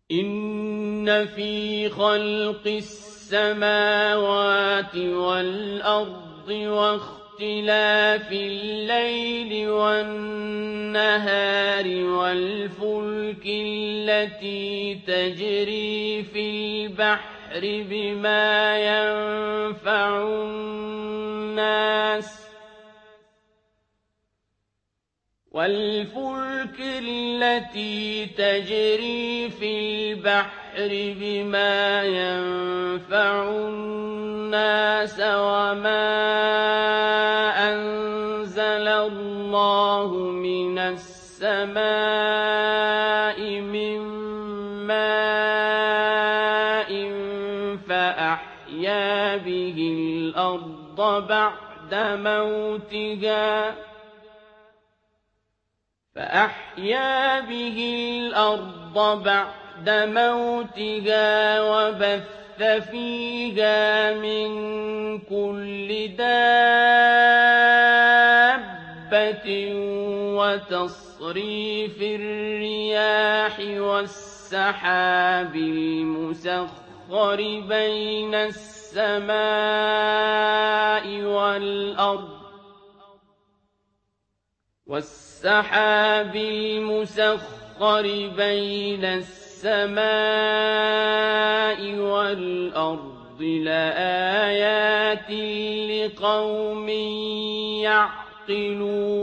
إِنَّ فِي خَلْقِ السَّمَاوَاتِ وَالْأَرْضِ وَاخْتِلَافِ اللَّيْلِ وَالنَّهَارِ وَالْفُلْكِ الَّتِي تَجْرِي فِي الْبَحْرِ بِمَا يَنفَعُ النَّاسَ وَمَا أَنزَلَ اللَّهُ مِنَ السَّمَاءِ مِن مَّاءٍ فَأَحْيَا بِهِ الْأَرْضَ بَعْدَ مَوْتِهَا وَبَثَّ فِيهَا مِن كُلِّ دَابَّةٍ وَتَصْرِيفِ الرِّيَاحِ وَالسَّحَابِ الْمُسَخَّرِ بَيْنَ السَّمَاءِ وَالْأَرْضِ لَآيَاتٍ لِّقَوْمٍ يَعْقِلُونَ